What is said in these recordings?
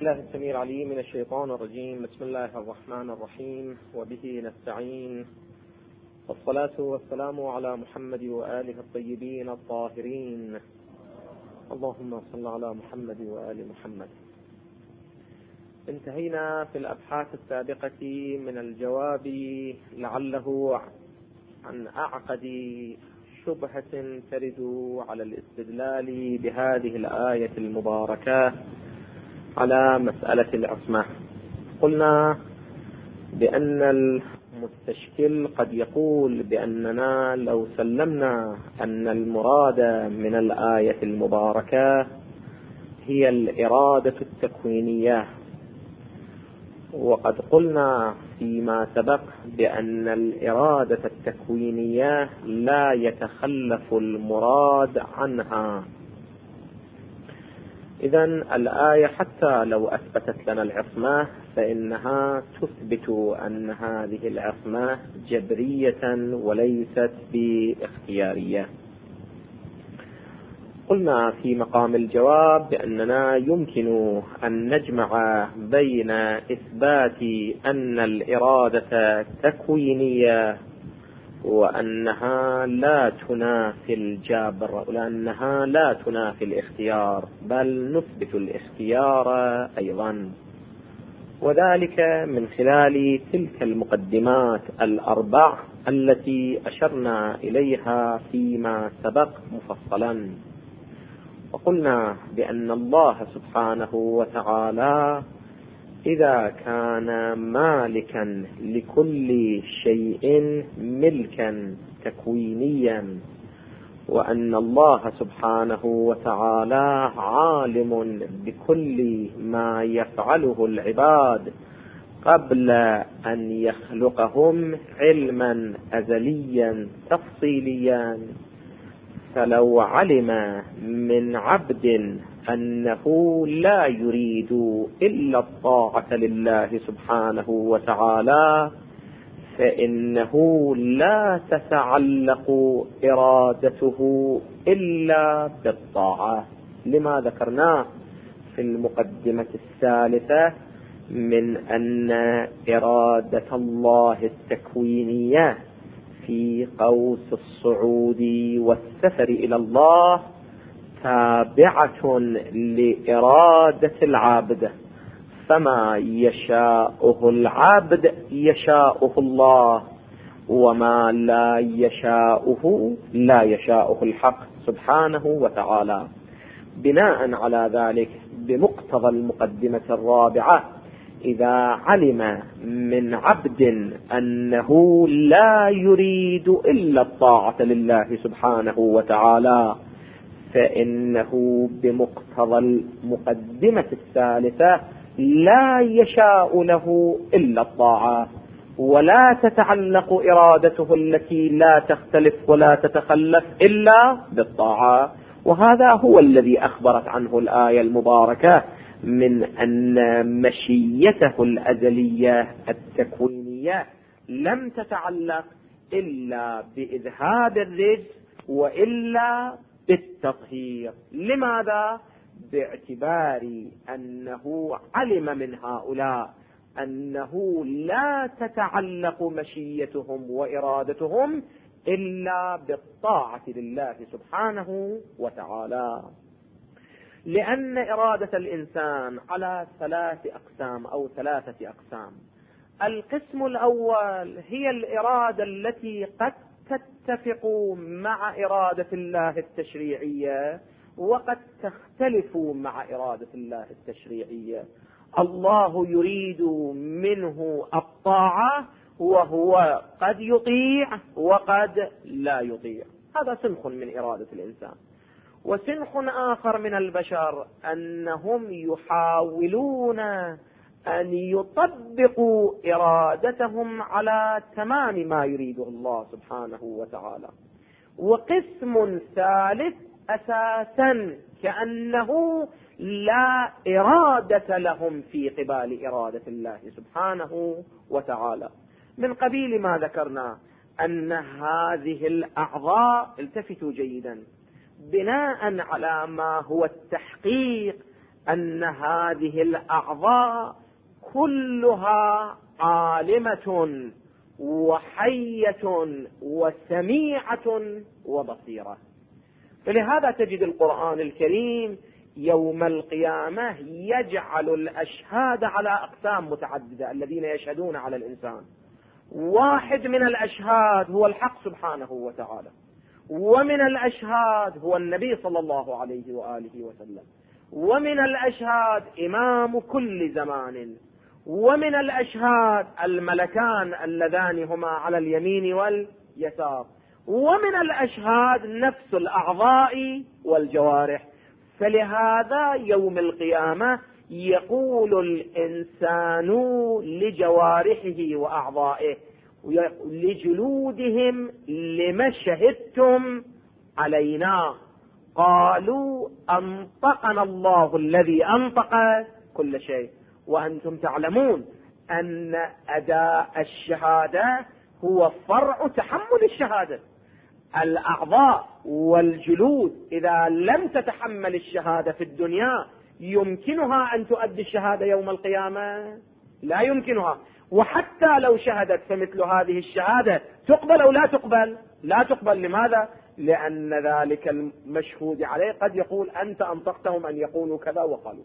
الله السميع العليم من الشيطان الرجيم. بسم الله الرحمن الرحيم، وبه نستعين، والصلاة والسلام على محمد وآله الطيبين الطاهرين. اللهم صل على محمد وآل محمد. انتهينا في الأبحاث السابقة من الجواب لعله عن أعقد شبهة ترد على الاستدلال بهذه الآية المباركة على مسألة العصمة. قلنا بأن المستشكل قد يقول بأننا لو سلمنا أن المراد من الآية المباركة هي الإرادة التكوينية، وقد قلنا فيما سبق بأن الإرادة التكوينية لا يتخلف المراد عنها. إذن الآية حتى لو أثبتت لنا العصمة فإنها تثبت أن هذه العصمة جبرية وليست باختيارية. قلنا في مقام الجواب بأننا يمكن أن نجمع بين إثبات أن الإرادة تكوينية وأنها لا تنافي الجبر، لأنها لا تنافي الاختيار، بل نثبت الاختيار أيضا، وذلك من خلال تلك المقدمات الأربع التي أشرنا إليها فيما سبق مفصلا. وقلنا بأن الله سبحانه وتعالى إذا كان مالكا لكل شيء ملكا تكوينيا، وأن الله سبحانه وتعالى عالم بكل ما يفعله العباد قبل أن يخلقهم علما أزليا تفصيليا، فلو علم من عبد أنه لا يريد إلا الطاعة لله سبحانه وتعالى فإنه لا تتعلق إرادته إلا بالطاعة، لما ذكرناه في المقدمة الثالثة من أن إرادة الله التكوينية في قوس الصعود والسفر إلى الله تابعة لإرادة العبد، فما يشاءه العبد يشاءه الله، وما لا يشاءه لا يشاءه الحق سبحانه وتعالى. بناء على ذلك بمقتضى المقدمة الرابعة، إذا علم من عبد أنه لا يريد إلا الطاعة لله سبحانه وتعالى فإنه بمقتضى المقدمة الثالثة لا يشاء له إلا الطاعة، ولا تتعلق إرادته التي لا تختلف ولا تتخلف إلا بالطاعة. وهذا هو الذي أخبرت عنه الآية المباركة من أن مشيته الأزلية التكوينية لم تتعلق إلا بإذهاب الرجس وإلا بالتطهير. لماذا؟ باعتبار أنه علم من هؤلاء أنه لا تتعلق مشيتهم وإرادتهم إلا بالطاعة لله سبحانه وتعالى، لأن إرادة الإنسان على ثلاثة أقسام. القسم الأول هي الإرادة التي قد تتفق مع إرادة الله التشريعية وقد تختلف مع إرادة الله التشريعية. الله يريد منه الطاعة وهو قد يطيع وقد لا يطيع، هذا سنخ من إرادة الإنسان. وسنخ آخر من البشر أنهم يحاولون أن يطبقوا إرادتهم على تمام ما يريده الله سبحانه وتعالى. وقسم ثالث أساسا كأنه لا إرادة لهم في قبال إرادة الله سبحانه وتعالى، من قبيل ما ذكرنا أن هذه الأعضاء، التفتوا جيدا، بناء على ما هو التحقيق أن هذه الأعضاء كلها عالمة وحية وسميعة وبصيرة. فلهذا تجد القرآن الكريم يوم القيامة يجعل الأشهاد على أقسام متعددة، الذين يشهدون على الإنسان. واحد من الأشهاد هو الحق سبحانه وتعالى، ومن الأشهاد هو النبي صلى الله عليه وآله وسلم، ومن الأشهاد إمام كل زمان، ومن الأشهاد الملكان اللذان هما على اليمين واليسار، ومن الأشهاد نفس الأعضاء والجوارح. فلهذا يوم القيامة يقول الإنسان لجوارحه وأعضائه لجلودهم لما شهدتم علينا؟ قالوا أنطقنا الله الذي أنطق كل شيء. وأنتم تعلمون أن أداء الشهادة هو فرع تحمل الشهادة. الأعضاء والجلود إذا لم تتحمل الشهادة في الدنيا يمكنها أن تؤدي الشهادة يوم القيامة؟ لا يمكنها. وحتى لو شهدت فمثل هذه الشهادة تقبل أو لا تقبل؟ لا تقبل. لماذا؟ لأن ذلك المشهود عليه قد يقول أنت أنطقتهم أن يقولوا كذا وقالوا.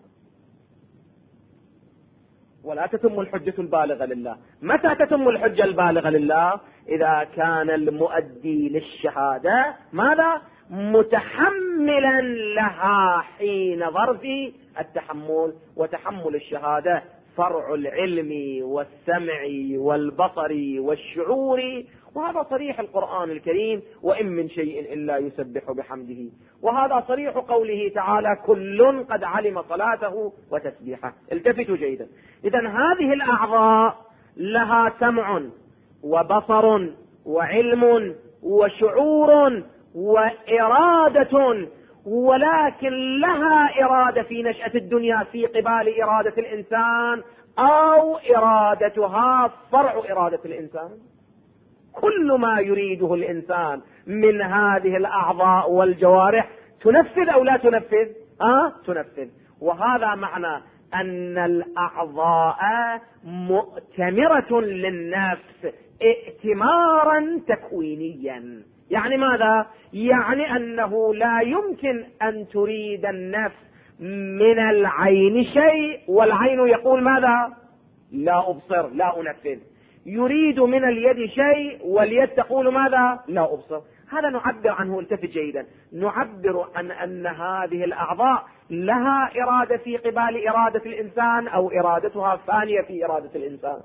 ولا تتم الحجة البالغة لله. متى تتم الحجة البالغة لله؟ إذا كان المؤدي للشهادة ماذا؟ متحملا لها حين ظرف التحمل. وتحمل الشهادة فرع العلم والسمع والبصر والشعور، وهذا صريح القرآن الكريم: وإن من شيء إلا يسبح بحمده. وهذا صريح قوله تعالى: كل قد علم صلاته وتسبيحه. التفتوا جيدا. إذن هذه الأعضاء لها سمع وبصر وعلم وشعور وإرادة، ولكن لها إرادة في نشأة الدنيا في قبال إرادة الإنسان، أو إرادتها فرع إرادة الإنسان. كل ما يريده الإنسان من هذه الأعضاء والجوارح تنفذ أو لا تنفذ؟ تنفذ. وهذا معنى أن الأعضاء مؤتمرة للنفس ائتمارا تكوينيا. يعني ماذا؟ يعني أنه لا يمكن أن تريد النفس من العين شيء والعين يقول ماذا؟ لا أبصر، لا أنفذ. يريد من اليد شيء واليد تقول ماذا؟ لا أبصر. هذا نعبر عنه، التفت جيدا، نعبر عن أن هذه الأعضاء لها إرادة في قبال إرادة الإنسان، أو إرادتها ثانية في إرادة الإنسان.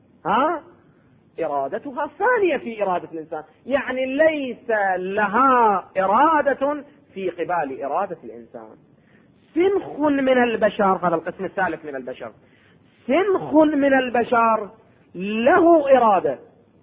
إرادتها ثانية في إرادة الإنسان، يعني ليس لها إرادة في قبال إرادة الإنسان. سنخ من البشر، هذا القسم الثالث من البشر، سنخ من البشر له إرادة،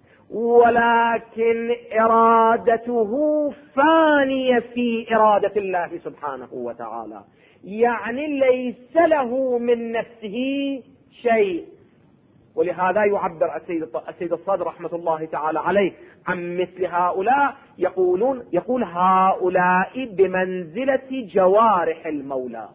ولكن إرادته فانية في إرادة الله سبحانه وتعالى، يعني ليس له من نفسه شيء. ولهذا يعبر السيد الصدر رحمة الله تعالى عليه عن مثل هؤلاء، يقول هؤلاء بمنزلة جوارح المولى.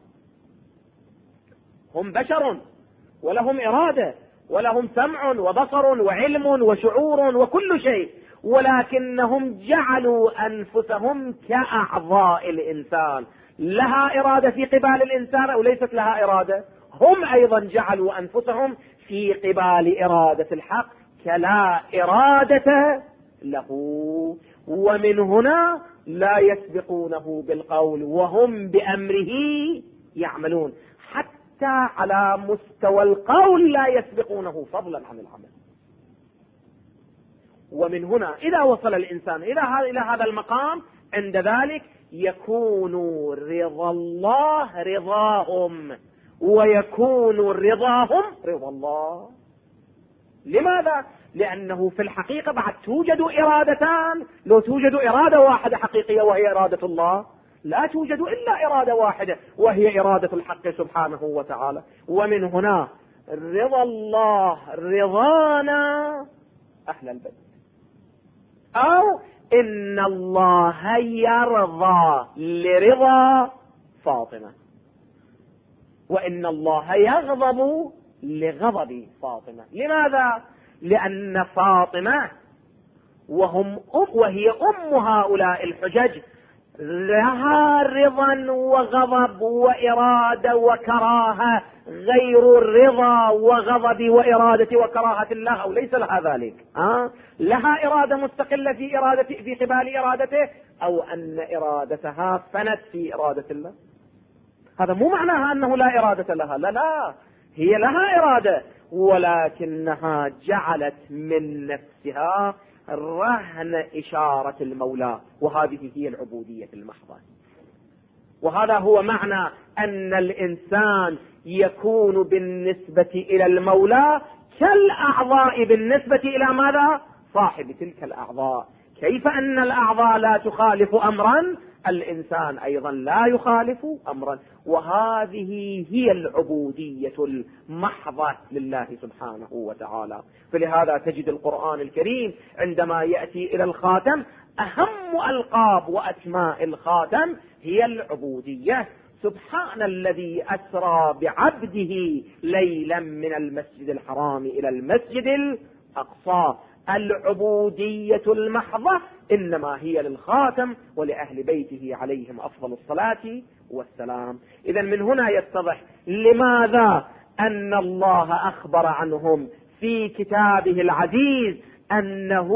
هم بشر ولهم إرادة ولهم سمع وبصر وعلم وشعور وكل شيء، ولكنهم جعلوا أنفسهم كأعضاء الإنسان، لها إرادة في قبال الإنسان أو ليست لها إرادة؟ هم أيضا جعلوا أنفسهم في قبال إرادة الحق كلا إرادة له. ومن هنا لا يسبقونه بالقول وهم بأمره يعملون. حتى على مستوى القول لا يسبقونه فضلا عن العمل. ومن هنا إذا وصل الإنسان إلى هذا المقام، عند ذلك يكون رضا الله رضاهم، ويكون رضاهم رضا الله. لماذا؟ لأنه في الحقيقة بعد توجد إرادتان. لو توجد إرادة واحدة حقيقية وهي إرادة الله، لا توجد إلا إرادة واحدة وهي إرادة الحق سبحانه وتعالى. ومن هنا رضا الله رضانا أهل البيت، أو إن الله يرضى لرضا فاطمة. وإن الله يغضب لغضب فاطمة. لماذا؟ لأن فاطمة وهي أم هؤلاء الحجج لها رضا وغضب وإرادة وكراهة غير الرضا وغضب وإرادة وكراهة الله، أو ليس لها ذلك. لها إرادة مستقلة في قبال إرادته، أو أن إرادتها فنت في إرادة الله. هذا مو معناها أنه لا إرادة لها، لا، هي لها إرادة، ولكنها جعلت من نفسها رهن إشارة المولى، وهذه هي العبودية المحضة. وهذا هو معنى أن الإنسان يكون بالنسبة إلى المولى كالأعضاء بالنسبة إلى ماذا؟ صاحب تلك الأعضاء. كيف أن الأعضاء لا تخالف أمرا، الإنسان أيضا لا يخالف أمرا. وهذه هي العبودية المحضة لله سبحانه وتعالى. فلهذا تجد القرآن الكريم عندما يأتي إلى الخاتم أهم ألقاب وأسماء الخاتم هي العبودية. سبحان الذي أسرى بعبده ليلا من المسجد الحرام إلى المسجد الأقصى. العبودية المحضة إنما هي للخاتم ولأهل بيته عليهم أفضل الصلاة والسلام. إذا من هنا يتضح لماذا أن الله أخبر عنهم في كتابه العزيز أنه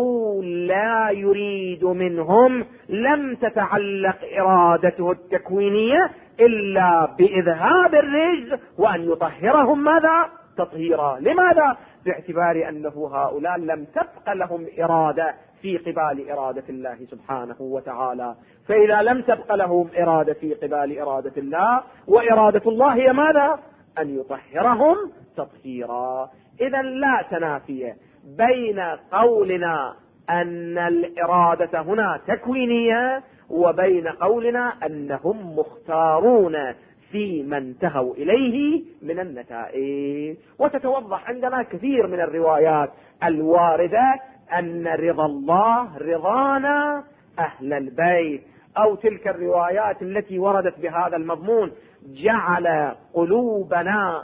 لا يريد منهم، لم تتعلق إرادته التكوينية إلا بإذهاب الرجز وأن يطهرهم ماذا؟ تطهيرا. لماذا؟ باعتبار أنه هؤلاء لم تبق لهم إرادة في قبال إرادة الله سبحانه وتعالى. فإذا لم تبق لهم إرادة في قبال إرادة الله، وإرادة الله هي ماذا؟ أن يطهرهم تطهيرا. إذا لا تنافي بين قولنا أن الإرادة هنا تكوينية وبين قولنا أنهم مختارون فيما انتهوا إليه من النتائج. وتتوضح عندنا كثير من الروايات الواردة أن رضا الله رضانا أهل البيت، أو تلك الروايات التي وردت بهذا المضمون: جعل قلوبنا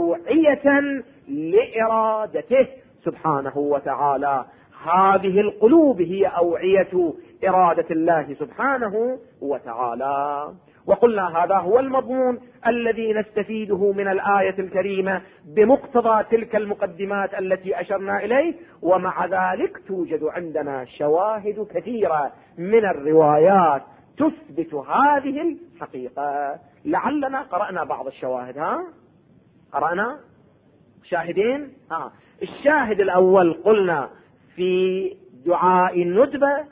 أوعية لإرادته سبحانه وتعالى. هذه القلوب هي أوعية إرادة الله سبحانه وتعالى. وقلنا هذا هو المضمون الذي نستفيده من الآية الكريمة بمقتضى تلك المقدمات التي أشرنا إليه. ومع ذلك توجد عندنا شواهد كثيرة من الروايات تثبت هذه الحقيقة. لعلنا قرأنا بعض الشواهد. قرأنا شاهدين. الشاهد الأول قلنا في دعاء الندبة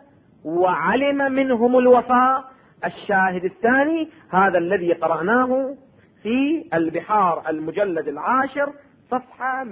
وعلم منهم الوفاء. الشاهد الثاني هذا الذي قرأناه في البحار المجلد 10 صفحة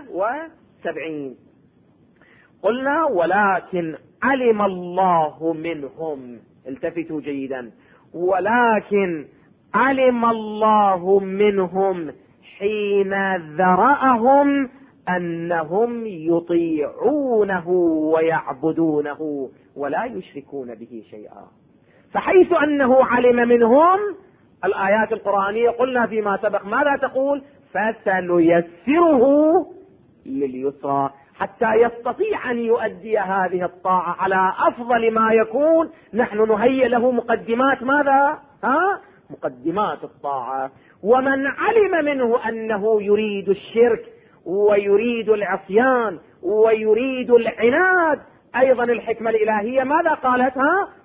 170. قلنا: ولكن علم الله منهم، التفتوا جيدا، ولكن علم الله منهم حين ذرأهم أنهم يطيعونه ويعبدونه ولا يشركون به شيئا. فحيث أنه علم منهم، الآيات القرآنية قلنا فيما سبق ماذا تقول؟ فسنيسره لليسرى، حتى يستطيع أن يؤدي هذه الطاعة على أفضل ما يكون. نحن نهيئ له مقدمات ماذا؟ مقدمات الطاعة. ومن علم منه أنه يريد الشرك ويريد العصيان ويريد العناد، أيضا الحكمة الإلهية ماذا قالت؟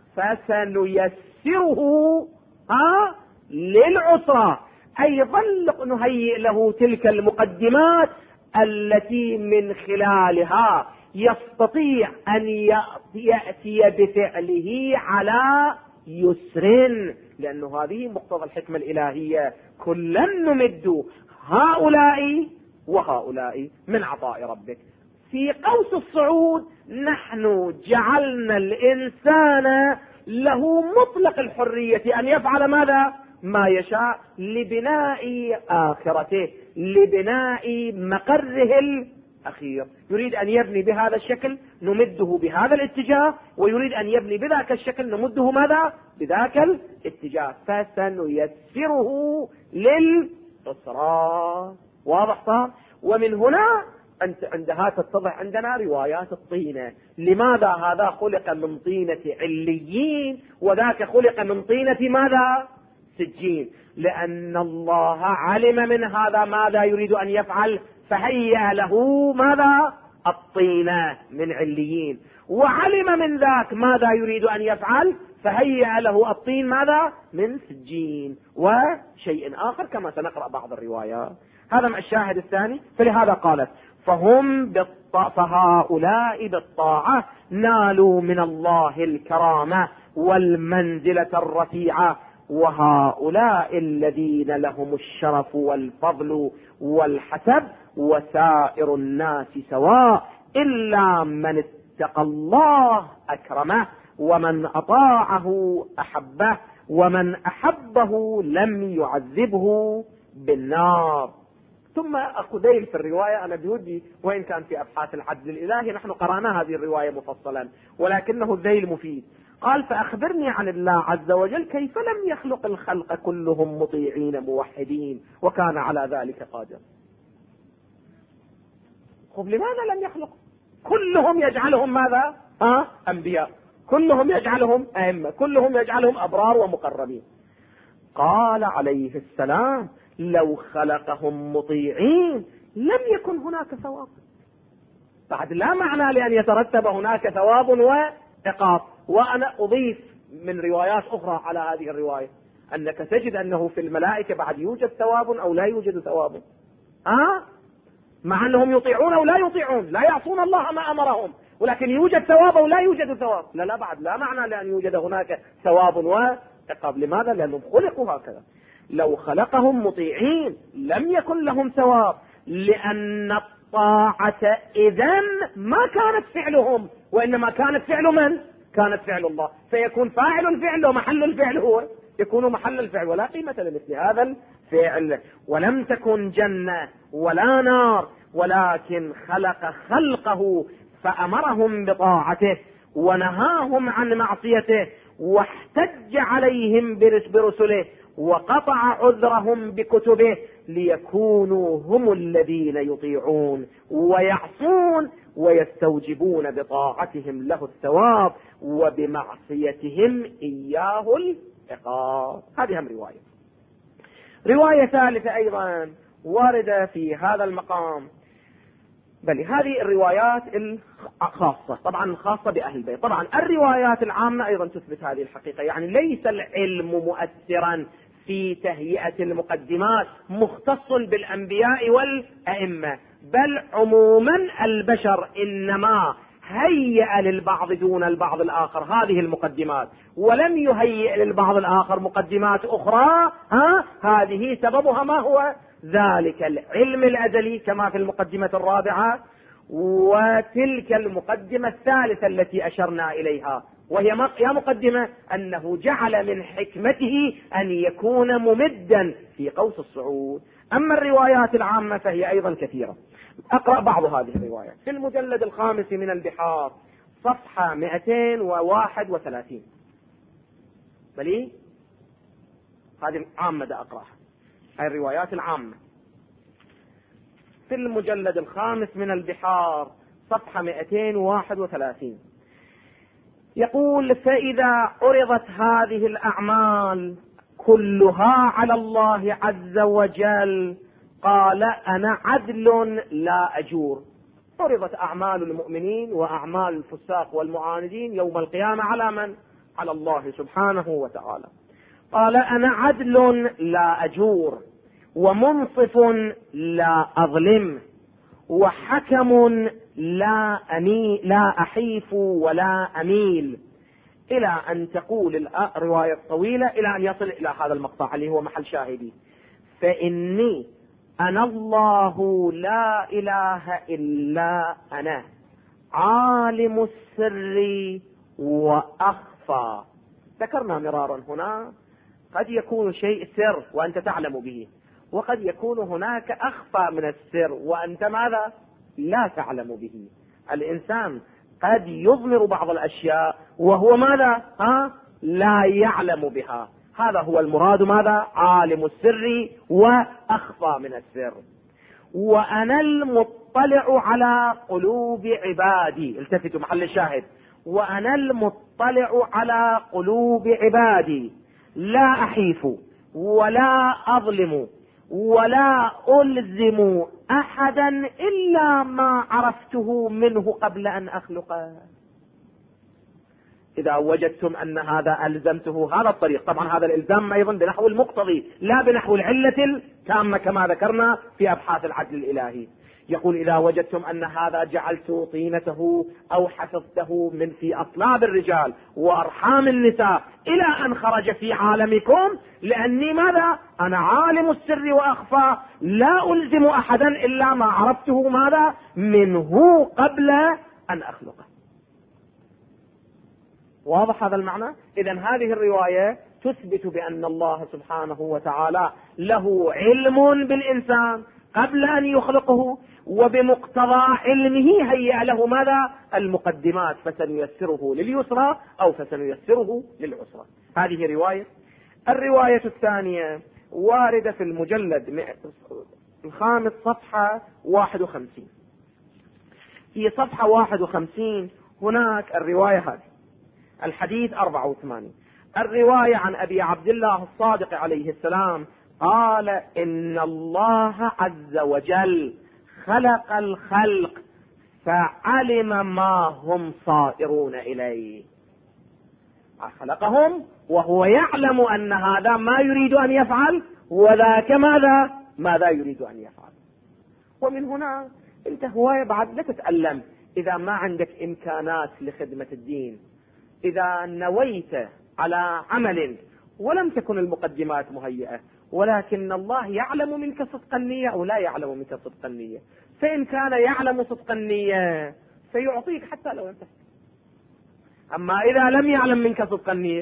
فسنيسره للعسرى. أيضا نهيئ له تلك المقدمات التي من خلالها يستطيع أن يأتي بفعله على يسر، لأنه هذه مقتضى الحكمة الإلهية: كلا نمد هؤلاء وهؤلاء من عطاء ربك. في قوس الصعود نحن جعلنا الإنسان له مطلق الحرية أن يفعل ماذا؟ ما يشاء، لبناء آخرته، لبناء مقره الأخير. يريد أن يبني بهذا الشكل نمده بهذا الاتجاه، ويريد أن يبني بذاك الشكل نمده ماذا؟ بذاك الاتجاه. فسنيسره الصراط. واضح صار؟ ومن هنا أنت عندها تتضح عندنا روايات الطينة. لماذا هذا خلق من طينة عليين وذاك خلق من طينة ماذا؟ سجين. لأن الله علم من هذا ماذا يريد أن يفعل فهيأ له ماذا؟ الطينة من عليين، وعلم من ذاك ماذا يريد أن يفعل فهيأ له الطين ماذا؟ من سجين وشيء آخر كما سنقرأ بعض الروايات. هذا مع الشاهد الثاني. فلهذا قالت فهؤلاء بالطاعة نالوا من الله الكرامة والمنزلة الرفيعة، وهؤلاء الذين لهم الشرف والفضل والحسب وسائر الناس سواء إلا من اتقى الله أكرمه ومن أطاعه أحبه ومن أحبه لم يعذبه بالنار. ثم أخو ذيل في الرواية، أنا بودي وإن كان في أبحاث العدل الإلهي نحن قرأنا هذه الرواية مفصلا ولكنه الذيل مفيد. قال فأخبرني عن الله عز وجل كيف لم يخلق الخلق كلهم مطيعين موحدين وكان على ذلك قادر. خب لماذا لم يخلق كلهم يجعلهم ماذا؟ أنبياء، كلهم يجعلهم أئمة، كلهم يجعلهم أبرار ومقربين. قال عليه السلام لو خلقهم مطيعين لم يكن هناك ثواب. بعد لا معنى لأن يترتب هناك ثواب وعقاب. وأنا أضيف من روايات أخرى على هذه الرواية أنك تجد أنه في الملائكة بعد يوجد ثواب أو لا يوجد ثواب، مع أنهم يطيعون أو لا يطيعون، لا يعصون الله ما أمرهم، ولكن يوجد ثواب أو لا يوجد ثواب. لا بعد لا معنى لأن يوجد هناك ثواب وعقاب. لماذا؟ لأنهم خلقوا هكذا. لو خلقهم مطيعين لم يكن لهم ثواب، لأن الطاعة إذن ما كانت فعلهم وإنما كانت فعل من؟ كانت فعل الله. فيكون فاعل الفعل ومحل الفعل هو يكون محل الفعل، ولا قيمة لمثل هذا الفعل. ولم تكن جنة ولا نار، ولكن خلق خلقه فأمرهم بطاعته ونهاهم عن معصيته واحتج عليهم برسله وقطع عذرهم بكتبه ليكونوا هم الذين يطيعون ويعصون ويستوجبون بطاعتهم له الثواب وبمعصيتهم إياه العقاب. هذه هم رواية ثالثة أيضا واردة في هذا المقام، بل هذه الروايات الخاصة، طبعا الخاصة بأهل البيت. طبعا الروايات العامة أيضا تثبت هذه الحقيقة. يعني ليس العلم مؤثرا في تهيئة المقدمات مختص بالأنبياء والأئمة، بل عموما البشر إنما هيئ للبعض دون البعض الآخر هذه المقدمات، ولم يهيئ للبعض الآخر مقدمات أخرى. هذه سببها ما هو؟ ذلك العلم الأزلي كما في المقدمة الرابعة، وتلك المقدمة الثالثة التي أشرنا إليها، وهي يا مقدمة أنه جعل من حكمته أن يكون ممدا في قوس الصعود. أما الروايات العامة فهي أيضا كثيرة. أقرأ بعض هذه الروايات في المجلد الخامس من البحار صفحة 231. بلي هذه عامة دا أقرأها، هذه الروايات العامة في المجلد الخامس من البحار صفحة 231. يقول فإذا عرضت هذه الأعمال كلها على الله عز وجل قال أنا عدل لا أجور. عرضت أعمال المؤمنين وأعمال الفساق والمعاندين يوم القيامة على من؟ على الله سبحانه وتعالى. قال أنا عدل لا أجور ومنصف لا أظلم وحكم لا أحيف ولا أميل، إلى أن تقول الرواية الطويلة إلى أن يصل إلى هذا المقطع اللي هو محل شاهدي: فإني أنا الله لا إله إلا أنا عالم السر وأخفى. ذكرنا مرارا هنا قد يكون شيء سر وأنت تعلم به، وقد يكون هناك أخفى من السر وأنت ماذا؟ لا تعلم به. الإنسان قد يضمر بعض الأشياء وهو ماذا؟ لا يعلم بها. هذا هو المراد. ماذا؟ عالم السر وأخفى من السر. وأنا المطلع على قلوب عبادي. التفتوا محل الشاهد. وأنا المطلع على قلوب عبادي لا أحيف ولا أظلم ولا ألزم أحدا إلا ما عرفته منه قبل أن أخلقه. إذا وجدتم أن هذا ألزمته هذا الطريق، طبعا هذا الإلزام أيضا بنحو المقتضي لا بنحو العلة التامة كما ذكرنا في أبحاث العدل الإلهي. يقول إذا وجدتم أن هذا جعلت طينته أو حفظته من في أصلاب الرجال وأرحام النساء إلى أن خرج في عالمكم، لأني ماذا؟ أنا عالم السر وأخفى، لا ألزم أحدا إلا ما عرفته ماذا؟ منه قبل أن أخلقه. واضح هذا المعنى؟ إذن هذه الرواية تثبت بأن الله سبحانه وتعالى له علم بالإنسان قبل أن يخلقه، وبمقتضى علمه هيأ له ماذا؟ المقدمات، فسنيسره لليسرى أو فسنيسره للعسرى. هذه رواية. الرواية الثانية واردة في المجلد الخامس صفحة 51. في صفحة 51 هناك الرواية هذه، الحديث 84. الرواية عن أبي عبد الله الصادق عليه السلام قال إن الله عز وجل خلق الخلق فعلم ما هم صائرون إليه. خلقهم وهو يعلم أن هذا ما يريد أن يفعل وذاك ماذا يريد أن يفعل. ومن هنا انت هواية بعد لا تتألم إذا ما عندك إمكانات لخدمة الدين، إذا نويت على عمل ولم تكن المقدمات مهيئة، ولكن الله يعلم منك صدق النية أو لا يعلم منك صدق النية. فإن كان يعلم صدق النية سيعطيك حتى لو انت. أما إذا لم يعلم منك صدق النية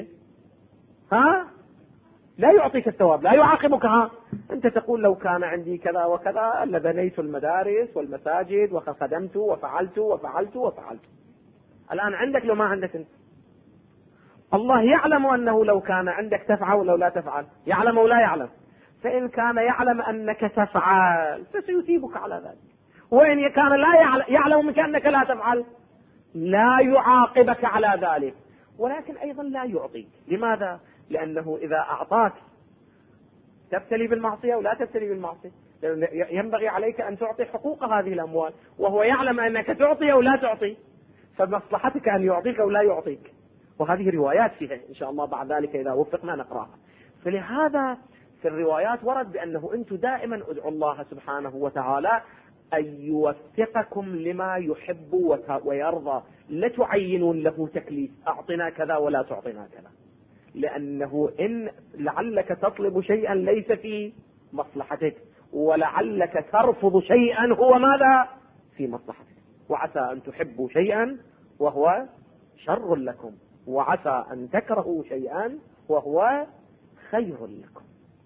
لا يعطيك الثواب، لا يعاقبك. أنت تقول لو كان عندي كذا وكذا لبنيت المدارس والمساجد وخدمت وفعلت وفعلت وفعلت. الآن عندك لو ما عندك انت. الله يعلم أنه لو كان عندك تفعل ولو لا تفعل، يعلم ولا يعلم. فإن كان يعلم أنك تفعل فسيثيبك على ذلك، وإن كان لا يعلم منك أنك لا تفعل لا يعاقبك على ذلك، ولكن أيضا لا يعطيك. لماذا؟ لأنه إذا أعطاك تبتلي بالمعصية ولا تبتلي بالمعصية. ينبغي عليك أن تعطي حقوق هذه الأموال، وهو يعلم أنك تعطي أو لا تعطي، فمصلحتك أن يعطيك أو لا يعطيك. وهذه روايات فيها إن شاء الله بعد ذلك إذا وفقنا نقرأها. فلهذا في الروايات ورد بأنه أنتم دائما ادعوا الله سبحانه وتعالى أن يوفقكم لما يحب ويرضى، لا تعينون له تكليف أعطنا كذا ولا تعطينا كذا، لأنه إن لعلك تطلب شيئا ليس في مصلحتك، ولعلك ترفض شيئا هو ماذا؟ في مصلحتك. وعسى أن تحبوا شيئا وهو شر لكم، وعسى أن تكرهوا شيئا وهو خير لكم.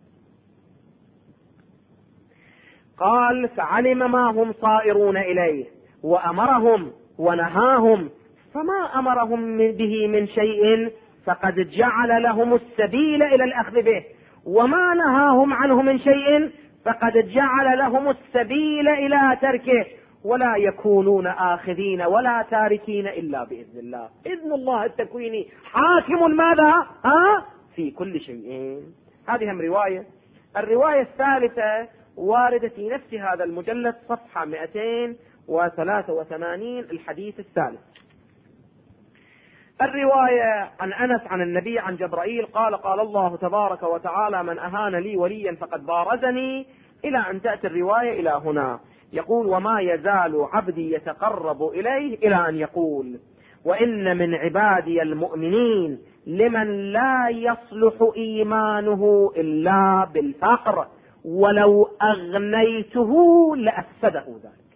قال فعلم ما هم صائرون إليه وأمرهم ونهاهم، فما أمرهم به من شيء فقد جعل لهم السبيل إلى الأخذ به، وما نهاهم عنه من شيء فقد جعل لهم السبيل إلى تركه، ولا يكونون آخذين ولا تاركين إلا بإذن الله. إذن الله التكويني حاكم ماذا؟ في كل شيء. هذه هم رواية. الرواية الثالثة واردة في نفس هذا المجلد صفحة 283 الحديث الثالث. الرواية عن أنس عن النبي عن جبرائيل قال قال الله تبارك وتعالى من أهان لي وليا فقد بارزني، إلى أن تأتي الرواية إلى هنا. يقول وما يزال عبدي يتقرب إليه إلى أن يقول وإن من عبادي المؤمنين لمن لا يصلح إيمانه إلا بالفقر ولو أغنيته لأفسده ذلك.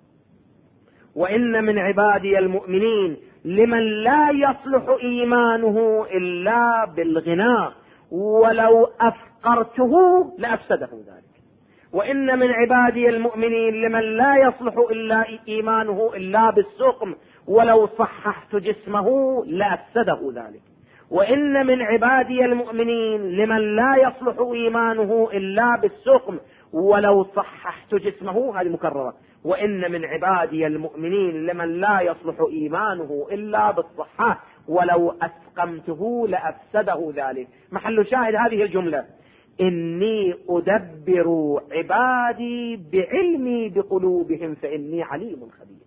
وإن من عبادي المؤمنين لمن لا يصلح إيمانه إلا بالغناء ولو أفقرته لأفسده ذلك. وإن من عبادي المؤمنين لمن لا يصلح إلا إيمانه إلا بالسقم ولو صححت جسمه لأفسده ذلك. وإن من عبادي المؤمنين لمن لا يصلح إيمانه إلا بالسقم ولو صححت جسمه، هذه مكررة، وإن من عبادي المؤمنين لمن لا يصلح إيمانه إلا بالصحة ولو أسقمته لأفسده ذلك. محل شاهد هذه الجملة: إني أدبر عبادي بعلمي بقلوبهم فإني عليم خبير.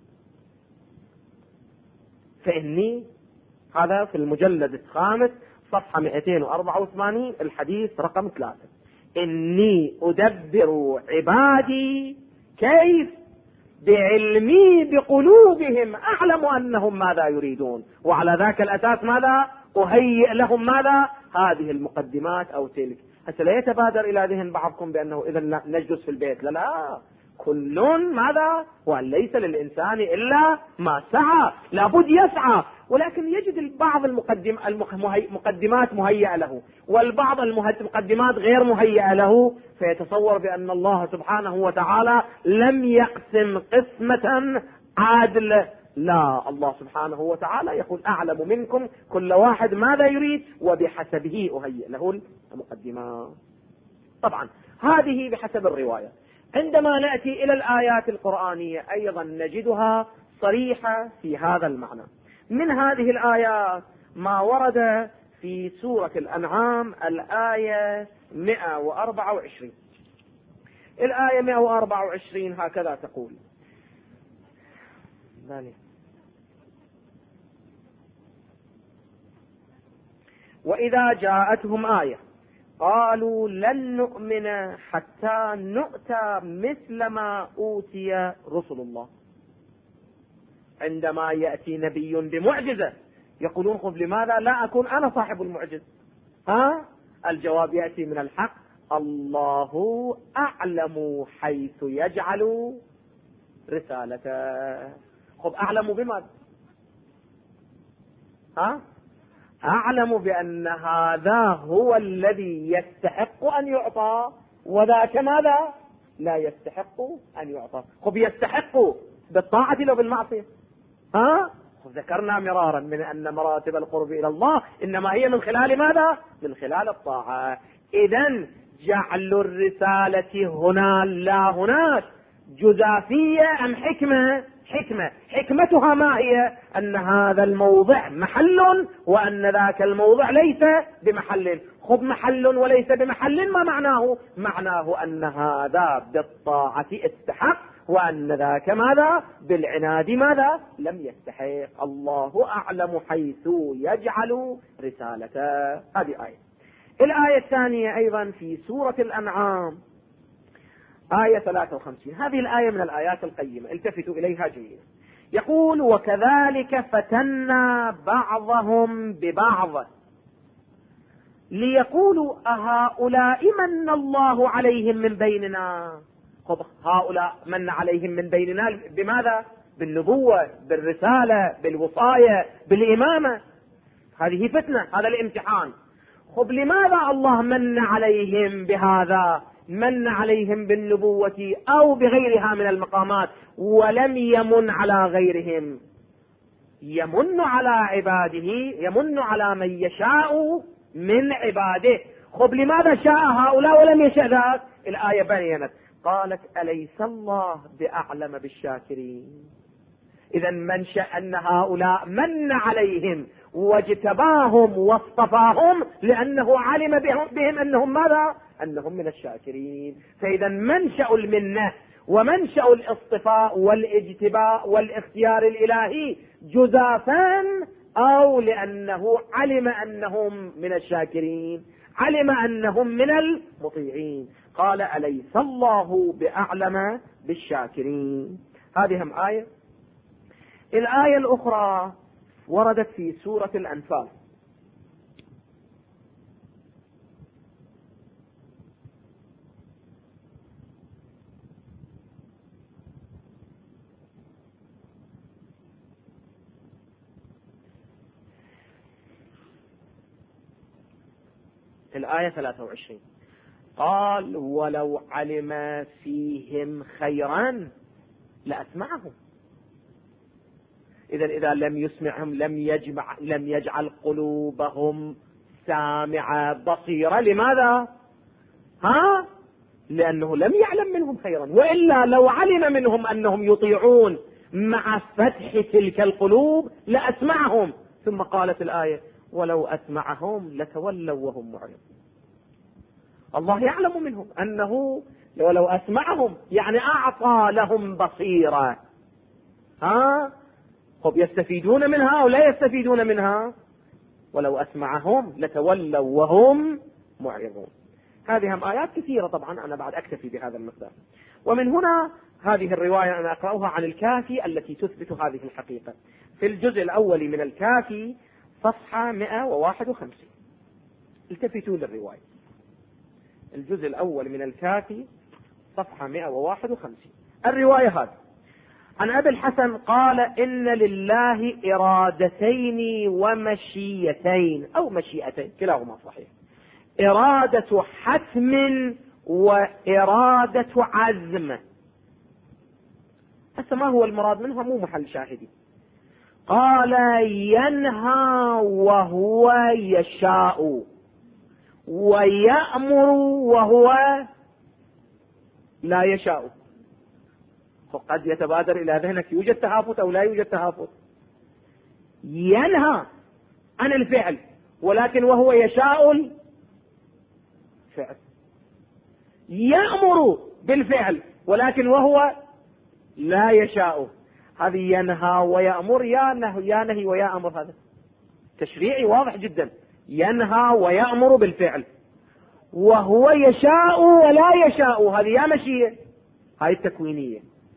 فإني، هذا في المجلد الخامس صفحة 284 الحديث رقم 3. إني أدبر عبادي كيف؟ بعلمي بقلوبهم، أعلم أنهم ماذا يريدون، وعلى ذاك الأساس ماذا؟ أهيئ لهم ماذا؟ هذه المقدمات أو تلك. حتى لا يتبادر إلى ذهن بعضكم بأنه إذا نجلس في البيت. لا، كل ماذا؟ وأن ليس للإنسان إلا ما سعى، لابد يسعى، ولكن يجد البعض المقدمات مهيئة له، والبعض المقدمات غير مهيئة له، فيتصور بأن الله سبحانه وتعالى لم يقسم قسمة عادلة. لا، الله سبحانه وتعالى يقول أعلم منكم، كل واحد ماذا يريد وبحسبه أهيئ له المقدمات. طبعا هذه بحسب الرواية. عندما نأتي إلى الآيات القرآنية أيضا نجدها صريحة في هذا المعنى. من هذه الآيات ما ورد في سورة الأنعام الآية 124. الآية 124 هكذا تقول: وإذا جاءتهم آية قالوا لن نؤمن حتى نؤتى مثل ما أوتي رسل الله. عندما يأتي نبي بمعجزة يقولون خذ لماذا لا أكون أنا صاحب المعجزة؟ الجواب يأتي من الحق: الله أعلم حيث يجعل رسالته. خذ أعلم بماذا؟ أعلم بأن هذا هو الذي يستحق أن يعطى وذاك ماذا؟ لا يستحق أن يعطى. خذ يستحق بالطاعة لو بالمعصية. ذكرنا مرارا من أن مراتب القرب إلى الله إنما هي من خلال ماذا؟ من خلال الطاعة. إذن جعل الرسالة هنا لا هناك جزافية أم حكمة؟ حكمتها ما هي؟ أن هذا الموضع محل وأن ذاك الموضع ليس بمحل. خذ محل وليس بمحل، ما معناه؟ معناه أن هذا بالطاعة استحق وأن ذاك ماذا؟ بالعناد ماذا؟ لم يستحق. الله أعلم حيث يجعل رسالته. هذه آية. الآية الثانية أيضا في سورة الأنعام آية 53. هذه الآية من الآيات القيمة، التفتوا إليها جيدا. يقول: وكذلك فتنا بعضهم ببعض ليقولوا أهؤلاء من الله عليهم من بيننا. هؤلاء من عليهم من بيننا بماذا؟ بالنبوة، بالرسالة، بالوصاية، بالإمامة. هذه فتنة، هذا الامتحان. لماذا الله من عليهم بهذا؟ من عليهم بالنبوة أو بغيرها من المقامات ولم يمن على غيرهم. يمن على عباده، يمن على من يشاء من عباده. لماذا شاء هؤلاء ولم يشاء ذاك؟ الآية بينت، قالت: أليس الله بأعلم بالشاكرين. إذا من شاء أن هؤلاء من عليهم واجتباهم واصطفاهم لأنه علم بهم أنهم ماذا؟ أنهم من الشاكرين. فإذا منشأ المنة ومنشأ الاصطفاء والاجتباء والاختيار الإلهي جزافا، أو لأنه علم أنهم من الشاكرين، علم أنهم من المطيعين. قال: أليس الله بأعلم بالشاكرين. هذه هم آية. الآية الأخرى وردت في سورة الأنفال. الآية 23: قال: ولو علم فيهم خيرا لأسمعهم. إذا لم يسمعهم لم يجعل قلوبهم سامعة بصيرة. لماذا؟ لأنه لم يعلم منهم خيرا، وإلا لو علم منهم أنهم يطيعون مع فتح تلك القلوب لأسمعهم. ثم قالت الآية: ولو أسمعهم لتولوا وهم معرضون. الله يعلم منهم أنه ولو أسمعهم يعني أعطى لهم بصيرة. هم يستفيدون منها أو لا يستفيدون منها؟ ولو أسمعهم لتولوا وهم معرضون. هذه هم آيات كثيرة، طبعا أنا بعد أكتفي بهذا المقدار. ومن هنا هذه الرواية أنا أقرأها عن الكافي التي تثبت هذه الحقيقة في الجزء الأول من الكافي صفحة 151. التفتوا للرواية، الجزء الأول من الكافي صفحة 151. الرواية هذه عن أبي الحسن قال: إن لله إرادتين ومشيتين أو مشيئتين كلاهما صحيح، إرادة حتم وإرادة عزم. هسه ما هو المراد منها؟ مو محل شاهدي. قال: ينهى وهو يشاء، ويأمر وهو لا يشاء. فقد يتبادر إلى ذهنك يوجد تهافت أو لا يوجد تهافت. ينهى عن الفعل ولكن وهو يشاء الفعل، يأمر بالفعل ولكن وهو لا يشاء. هذه ينهى ويأمر، يا نهي ويا أمر، هذا تشريعي واضح جدا. ينهى ويأمر بالفعل وهو يشاء ولا يشاء، هذه يا مشيئة، هاي التكوينية.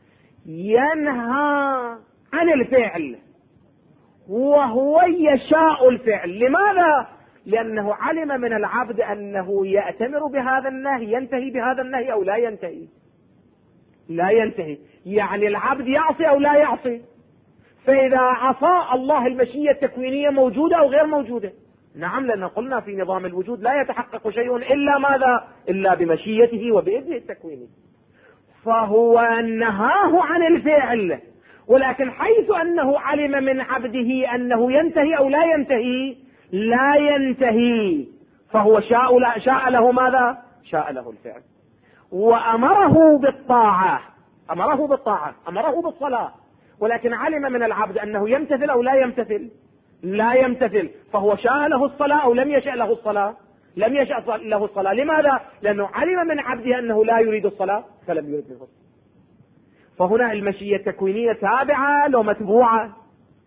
ينهى عن الفعل وهو يشاء الفعل. لماذا؟ لأنه علم من العبد أنه يأتمر بهذا النهي، ينتهي بهذا النهي أو لا ينتهي. لا ينتهي يعني العبد يعصي أو لا يعصي. فإذا عصى الله المشيئة التكوينية موجودة أو غير موجودة؟ نعم، لأن قلنا في نظام الوجود لا يتحقق شيء إلا ماذا؟ إلا بمشيئته وبإذنه التكويني. فهو نهاه عن الفعل، ولكن حيث أنه علم من عبده أنه ينتهي أو لا ينتهي، لا ينتهي، فهو شاء له ماذا؟ شاء له الفعل. وأمره بالطاعة، أمره بالصلاة، ولكن علم من العبد أنه يمتثل أو لا يمتثل؟ لا يمتثل، فهو شاء له الصلاة أو لم يشأ له الصلاة؟ لم يشأ له الصلاة. لماذا؟ لأنه علم من عبده أنه لا يريد الصلاة فلم يريد منه. فهنا المشيئة التكوينية تابعة لو متبوعة؟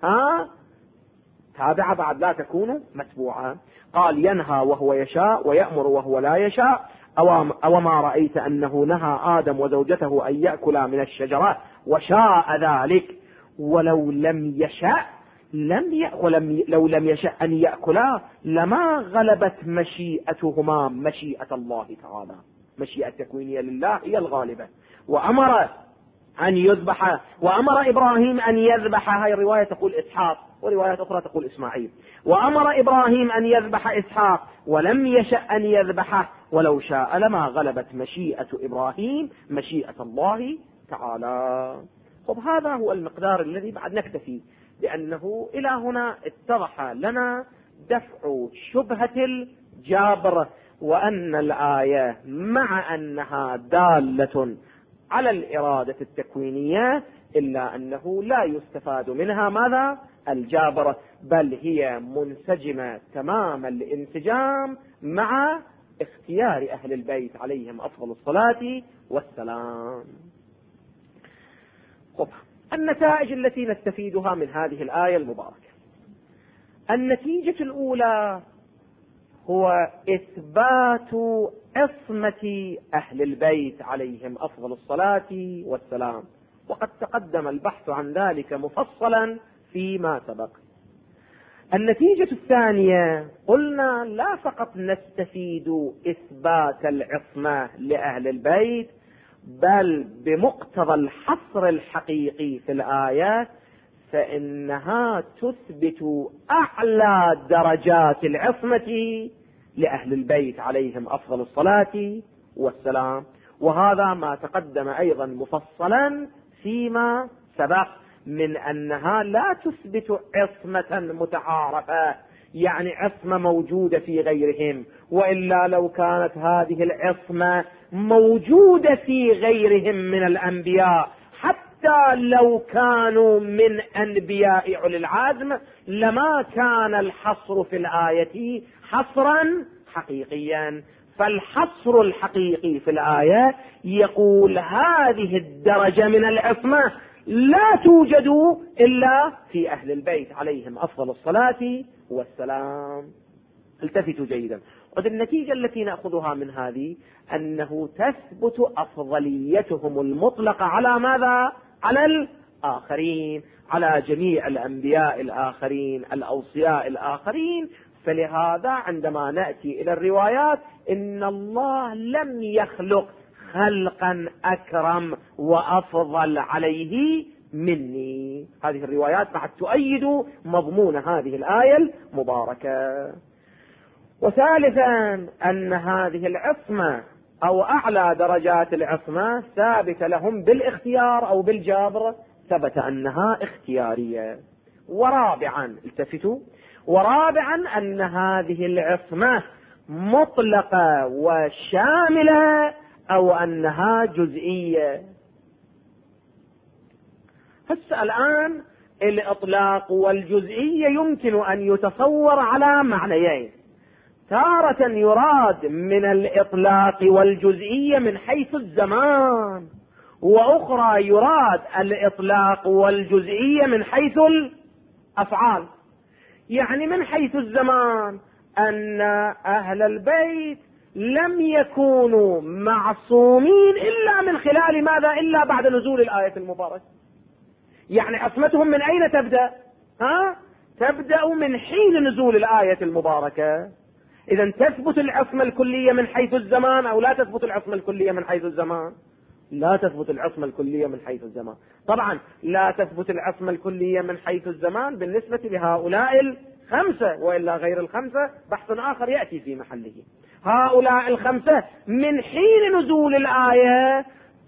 تابعة بعد لا تكون متبوعة. قال: ينهى وهو يشاء ويأمر وهو لا يشاء. أو ما رأيت أنه نهى آدم وزوجته أن يأكلا من الشجرة وشاء ذلك، ولو لم يشأ لو لم يشأ أن يأكلا لما غلبت مشيئتهما مشيئة الله تعالى. مشيئة التكوينية لله هي الغالبة. وأمر أن يذبح، وأمر إبراهيم أن يذبح، هاي الرواية تقول إسحاق ورواية أخرى تقول إسماعيل. وأمر إبراهيم أن يذبح إسحاق ولم يشأ أن يذبحه، ولو شاء لما غلبت مشيئة إبراهيم مشيئة الله تعالى. طب هذا هو المقدار الذي بعد نكتفي، لأنه إلى هنا اتضح لنا دفع شبهة الجابر، وأن الآية مع أنها دالة على الإرادة التكوينية إلا أنه لا يستفاد منها ماذا؟ الجابر، بل هي منسجمة تمام الانسجام مع اختيار أهل البيت عليهم أفضل الصلاة والسلام. النتائج التي نستفيدها من هذه الآية المباركة: النتيجة الأولى هو إثبات عصمة أهل البيت عليهم أفضل الصلاة والسلام، وقد تقدم البحث عن ذلك مفصلا فيما سبق. النتيجة الثانية قلنا لا فقط نستفيد إثبات العصمة لأهل البيت، بل بمقتضى الحصر الحقيقي في الآيات فإنها تثبت أعلى درجات العصمة لأهل البيت عليهم أفضل الصلاة والسلام. وهذا ما تقدم أيضا مفصلا فيما سبق من أنها لا تثبت عصمة متعارفة، يعني عصمة موجودة في غيرهم، وإلا لو كانت هذه العصمة موجودة في غيرهم من الأنبياء حتى لو كانوا من أنبياء أولي العزم لما كان الحصر في الآية حصرا حقيقيا. فالحصر الحقيقي في الآية يقول هذه الدرجة من العصمة لا توجد إلا في أهل البيت عليهم أفضل الصلاة والسلام. التفتوا جيدا. النتيجة التي نأخذها من هذه أنه تثبت أفضليتهم المطلقة على ماذا؟ على الآخرين، على جميع الأنبياء الآخرين الأوصياء الآخرين. فلهذا عندما نأتي إلى الروايات إن الله لم يخلق خلقا أكرم وأفضل عليه مني. هذه الروايات بعد تؤيد مضمون هذه الآية المباركة. وثالثا أن هذه العصمة أو أعلى درجات العصمة ثابتة لهم بالاختيار أو بالجبر، ثبت أنها اختيارية. ورابعا التفتوا، ورابعا أن هذه العصمة مطلقة وشاملة أو أنها جزئية. هسه الآن الإطلاق والجزئية يمكن أن يتصور على معنيين: تارة يراد من الإطلاق والجزئية من حيث الزمان، وأخرى يراد الإطلاق والجزئية من حيث الأفعال. يعني من حيث الزمان أن أهل البيت لم يكونوا معصومين إلا من خلال ماذا؟ إلا بعد نزول الآية المباركة. يعني عصمتهم من أين تبدأ؟ تبدأ من حين نزول الآية المباركة. إذا تثبت العصمة الكلية من حيث الزمان أو لا تثبت العصمة الكلية من حيث الزمان؟ لا تثبت العصمة الكلية من حيث الزمان. طبعا لا تثبت العصمة الكلية من حيث الزمان بالنسبة لهؤلاء الخمسة، وإلا غير الخمسة بحث آخر يأتي في محله. هؤلاء الخمسة من حين نزول الآية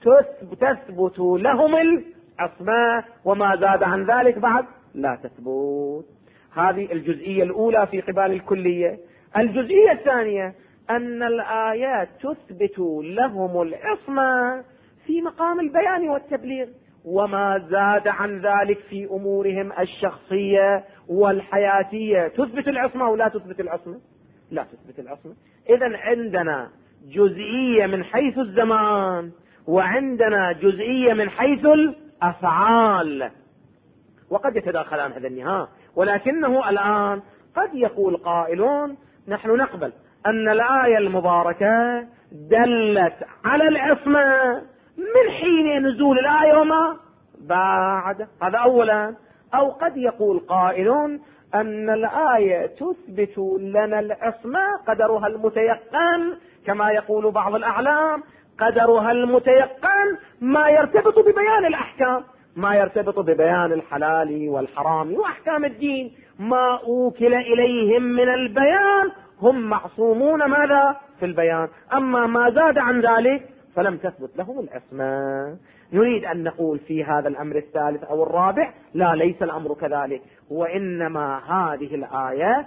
تثبت لهم العصمة، وما زاد عن ذلك بعد لا تثبت. هذه الجزئية الأولى في قبال الكلية. الجزئية الثانية أن الآيات تثبت لهم العصمة في مقام البيان والتبليغ، وما زاد عن ذلك في أمورهم الشخصية والحياتية تثبت العصمة أو لا تثبت العصمة؟ لا تثبت العصمة. إذن عندنا جزئية من حيث الزمان، وعندنا جزئية من حيث الأفعال، وقد يتداخلان هذا ولكنه الآن قد يقول قائلون نحن نقبل أن الآية المباركة دلت على العصمة من حين نزول الآية وما بعد. هذا أولا. أو قد يقول قائلون أن الآية تثبت لنا العصمة قدرها المتيقن، كما يقول بعض الأعلام قدرها المتيقن ما يرتبط ببيان الأحكام، ما يرتبط ببيان الحلال والحرام وأحكام الدين، ما أوكل إليهم من البيان هم معصومون ماذا؟ في البيان. أما ما زاد عن ذلك فلم تثبت لهم العصمة. نريد أن نقول في هذا الأمر الثالث أو الرابع لا، ليس الأمر كذلك، وإنما هذه الآية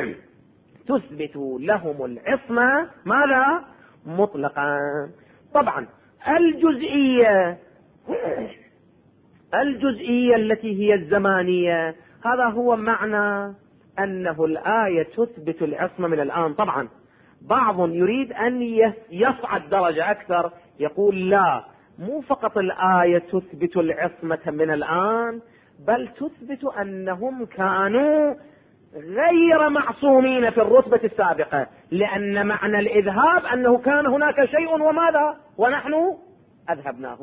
تثبت لهم العصمة ماذا؟ مطلقا. طبعا الجزئية التي هي الزمانية، هذا هو معنى أنه الآية تثبت العصمة من الآن. طبعا بعض يريد أن يصعد درجة أكثر، يقول لا، مو فقط الآية تثبت العصمة من الآن، بل تثبت أنهم كانوا غير معصومين في الرتبة السابقة، لأن معنى الإذهاب أنه كان هناك شيء وماذا؟ ونحن أذهبناه.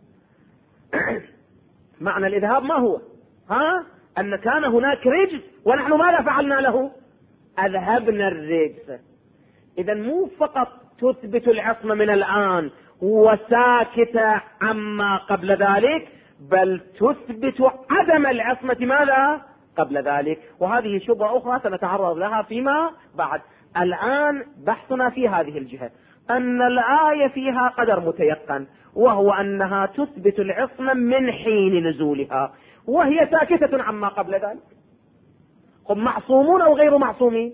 معنى الإذهاب ما هو؟ أن كان هناك رجس ونحن ماذا فعلنا له؟ أذهبنا الرجس. إذا مو فقط تثبت العصمة من الآن وساكتة عما قبل ذلك، بل تثبت عدم العصمة ماذا؟ قبل ذلك. وهذه شبهة أخرى سنتعرض لها فيما بعد. الآن بحثنا في هذه الجهة، أن الآية فيها قدر متيقن، وهو أنها تثبت العصمة من حين نزولها، وهي ساكتة عما قبل ذلك. هم معصومون أو غير معصومين؟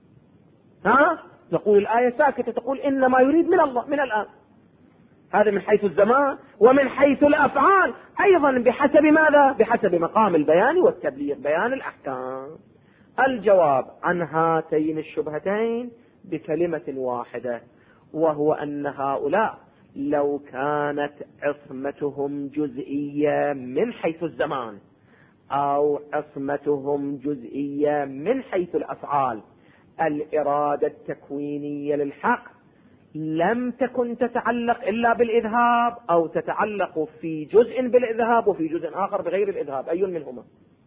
نقول الآية ساكتة، تقول إنما يريد من الله من الآن. هذا من حيث الزمان. ومن حيث الأفعال أيضا بحسب ماذا؟ بحسب مقام البيان والتبليغ، بيان الأحكام. الجواب عن هاتين الشبهتين بكلمة واحدة، وهو أن هؤلاء لو كانت عصمتهم جزئية من حيث الزمان أو عصمتهم جزئية من حيث الأفعال، الإرادة التكوينية للحق لم تكن تتعلق إلا بالإذهاب، أو تتعلق في جزء بالإذهاب وفي جزء آخر بغير الإذهاب. أي منهما؟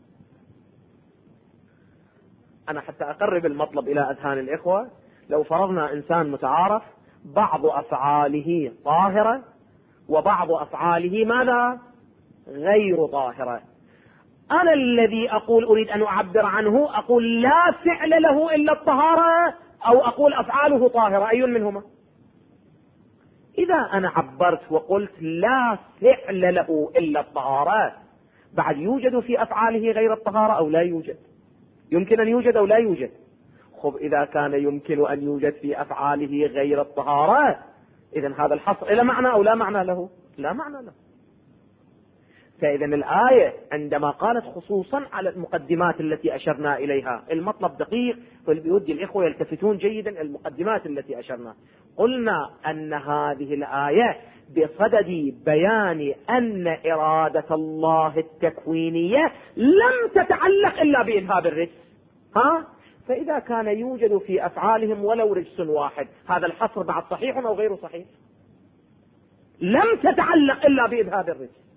أنا حتى أقرب المطلب إلى أذهان الإخوة، لو فرضنا إنسان متعارف بعض أفعاله طاهرة وبعض أفعاله ماذا؟ غير طاهرة، أنا الذي أقول أريد أن أعبر عنه أقول لا فعل له إلا الطهارة، أو أقول أفعاله طاهرة. أي منهما؟ إذا أنا عبرت وقلت لا فعل له إلا الطهارة، بعد يوجد في أفعاله غير الطهارة أو لا يوجد؟ يمكن أن يوجد أو لا يوجد؟ خب إذا كان يمكن أن يوجد في أفعاله غير الطهارة، إذن هذا الحصر إلى معنى أو لا معنى له؟ لا معنى له. فإذا الآية عندما قالت خصوصا على المقدمات التي أشرنا إليها، المطلب دقيق فبيودي الإخوة يلتفتون جيدا المقدمات التي أشرنا. قلنا أن هذه الآية بصدد بيان أن إرادة الله التكوينية لم تتعلق إلا بإذهاب الرجس. فإذا كان يوجد في أفعالهم ولو رجس واحد، هذا الحصر بعد صحيح أو غير صحيح؟ لم تتعلق إلا بإذهاب الرجس.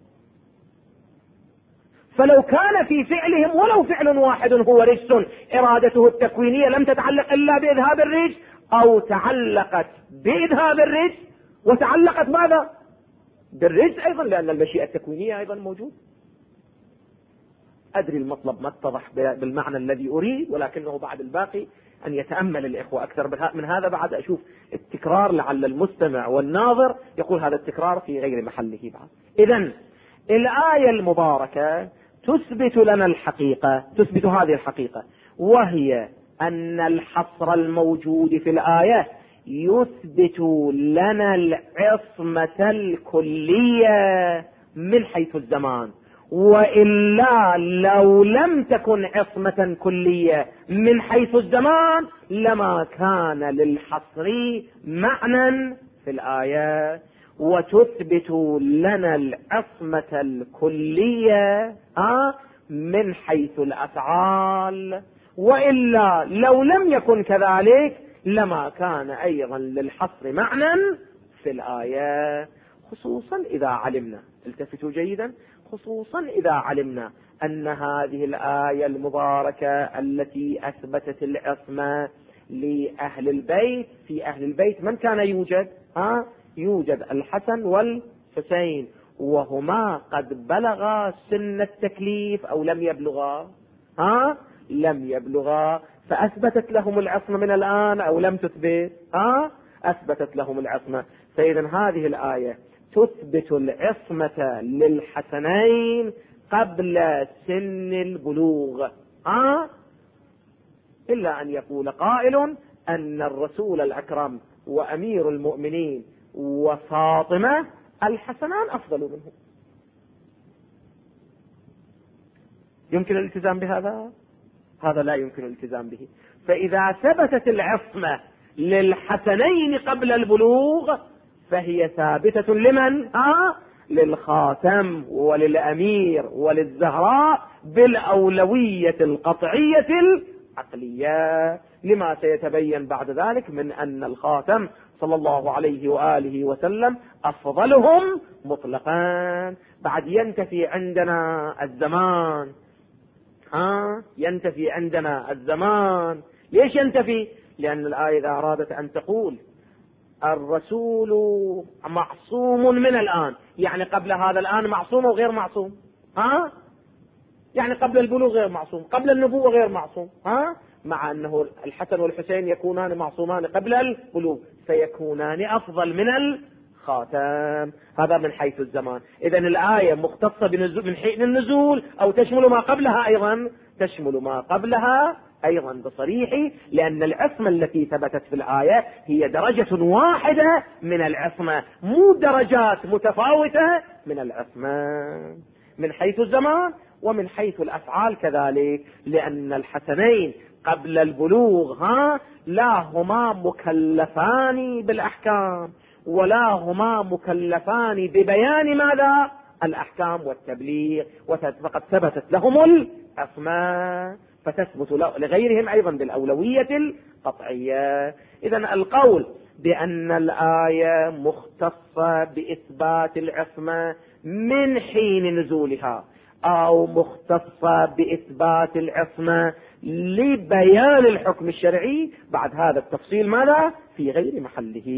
فلو كان في فعلهم ولو فعل واحد هو رجس، إرادته التكوينية لم تتعلق إلا بإذهاب الرجس، أو تعلقت بإذهاب الرجس وتعلقت ماذا؟ بالرجس أيضا، لأن المشيئة التكوينية أيضا موجود. أدري المطلب ما اتضح بالمعنى الذي أريد، ولكنه بعد الباقي أن يتأمل الإخوة أكثر من هذا. بعد أشوف التكرار لعل المستمع والناظر يقول هذا التكرار في غير محله بعد. إذن الآية المباركة تثبت لنا الحقيقة، تثبت هذه الحقيقة، وهي أن الحصر الموجود في الآية يثبت لنا العصمة الكلية من حيث الزمان، وإلا لو لم تكن عصمة كلية من حيث الزمان لما كان للحصر معنى في الآية. وتثبت لنا العصمة الكلية من حيث الأفعال، وإلا لو لم يكن كذلك لما كان أيضا للحصر معنى في الآية. خصوصا إذا علمنا، التفتوا جيدا، خصوصا إذا علمنا أن هذه الآية المباركة التي أثبتت العصمة لأهل البيت، في أهل البيت من كان يوجد؟ يوجد الحسن والحسين، وهما قد بلغا سن التكليف أو لم يبلغا؟ لم يبلغا، فأثبتت لهم العصمة من الآن أو لم تثبت؟ أثبتت لهم العصمة. فإذا هذه الآية تثبت العصمة للحسنين قبل سن البلوغ، إلا أن يقول قائل أن الرسول الأكرم وأمير المؤمنين وفاطمة الحسنان أفضل منه. يمكن الالتزام بهذا؟ هذا لا يمكن الالتزام به. فإذا ثبتت العصمة للحسنين قبل البلوغ فهي ثابتة لمن؟ للخاتم وللأمير وللزهراء بالأولوية القطعية العقلية، لما سيتبين بعد ذلك من أن الخاتم صلى الله عليه وآله وسلم أفضلهم مطلقا. بعد ينتفي عندنا الزمان، ينتفي عندنا الزمان. ليش ينتفي؟ لأن الآية إذا أرادت أن تقول الرسول معصوم من الآن، يعني قبل هذا الآن معصوم وغير معصوم، يعني قبل البلوغ غير معصوم، قبل النبوة غير معصوم، مع أنه الحسن والحسين يكونان معصومان قبل البلوغ، فيكونان أفضل من الخاتم. هذا من حيث الزمان. إذن الآية مختصة من حين النزول أو تشمل ما قبلها أيضا؟ تشمل ما قبلها أيضا بصريح، لأن العصمة التي ثبتت في الآية هي درجة واحدة من العصمة، مو درجات متفاوتة من العصمة من حيث الزمان ومن حيث الأفعال كذلك، لأن الحسنين قبل البلوغ لا هما مكلفان بالأحكام ولا هما مكلفان ببيان ماذا؟ الأحكام والتبليغ، فقد ثبتت لهم العصمة، فتثبت لغيرهم أيضا بالأولوية القطعية. إذن القول بأن الآية مختصة بإثبات العصمة من حين نزولها أو مختصة بإثبات العصمة لبيان الحكم الشرعي، بعد هذا التفصيل ماذا؟ في غير محله.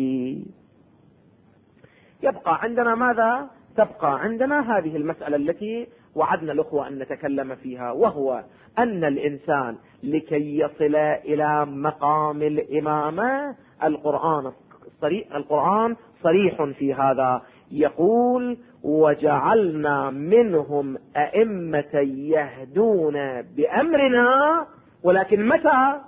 يبقى عندنا ماذا؟ تبقى عندنا هذه المسألة التي وعدنا الأخوة أن نتكلم فيها، وهو أن الإنسان لكي يصل إلى مقام الإمامة، القرآن صريح في هذا، يقول: وجعلنا منهم أئمة يهدون بأمرنا، ولكن متى؟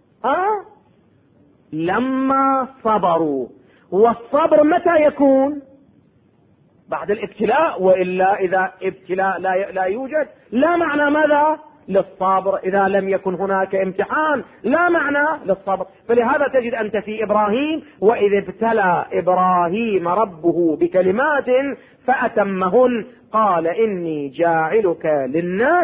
لما صبروا. والصبر متى يكون؟ بعد الابتلاء، وإلا إذا ابتلاء لا يوجد لا معنى ماذا؟ للصبر. إذا لم يكن هناك امتحان لا معنى للصبر. فلهذا تجد أنت في إبراهيم: وإذ ابتلى إبراهيم ربه بكلمات فأتمهن قال إني جاعلك للناس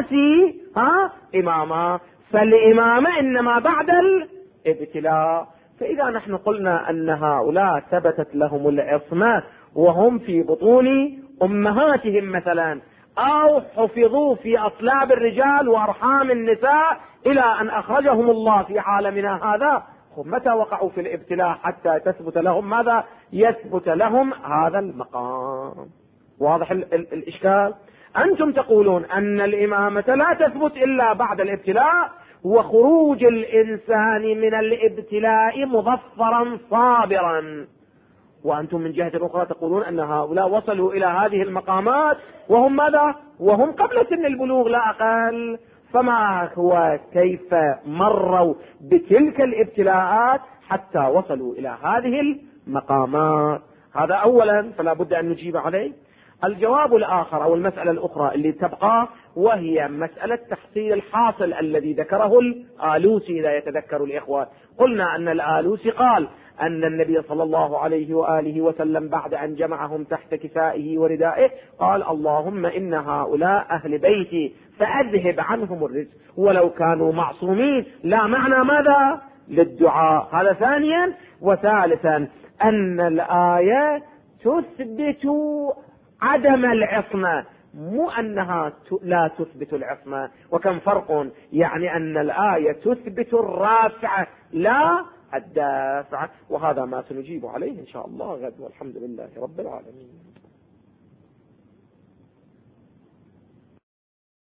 إماما. فالإمامة إنما بعد الابتلاء. فإذا نحن قلنا أن هؤلاء ثبتت لهم العصمة وهم في بطون أمهاتهم مثلا، أو حفظوا في أصلاب الرجال وأرحام النساء إلى أن أخرجهم الله في عالمنا هذا، متى وقعوا في الابتلاء حتى تثبت لهم ماذا؟ يثبت لهم هذا المقام. واضح الإشكال؟ أنتم تقولون أن الإمامة لا تثبت إلا بعد الابتلاء، وخروج الإنسان من الابتلاء مظفرا صابرا، وأنتم من جهة أخرى تقولون أن هؤلاء وصلوا إلى هذه المقامات وهم ماذا؟ وهم قبل سن البلوغ لا أقل. فما هو كيف مروا بتلك الابتلاءات حتى وصلوا إلى هذه المقامات؟ هذا أولا فلا بد أن نجيب عليه. الجواب الآخر أو المسألة الأخرى اللي تبقى، وهي مسألة تحصيل الحاصل الذي ذكره الآلوسي إذا يتذكر الإخوة. قلنا أن الآلوسي قال أن النبي صلى الله عليه وآله وسلم بعد أن جمعهم تحت كسائه وردائه قال: اللهم إن هؤلاء أهل بيتي فأذهب عنهم الرجس ولو كانوا معصومين. لا معنى ماذا؟ للدعاء. هذا ثانيا. وثالثا أن الآية تثبت عدم العصمة، مو أنها لا تثبت العصمة. وكم فرق، يعني أن الآية تثبت الرافعة لا الدافعة. وهذا ما سنجيب عليه إن شاء الله غد، والحمد لله رب العالمين.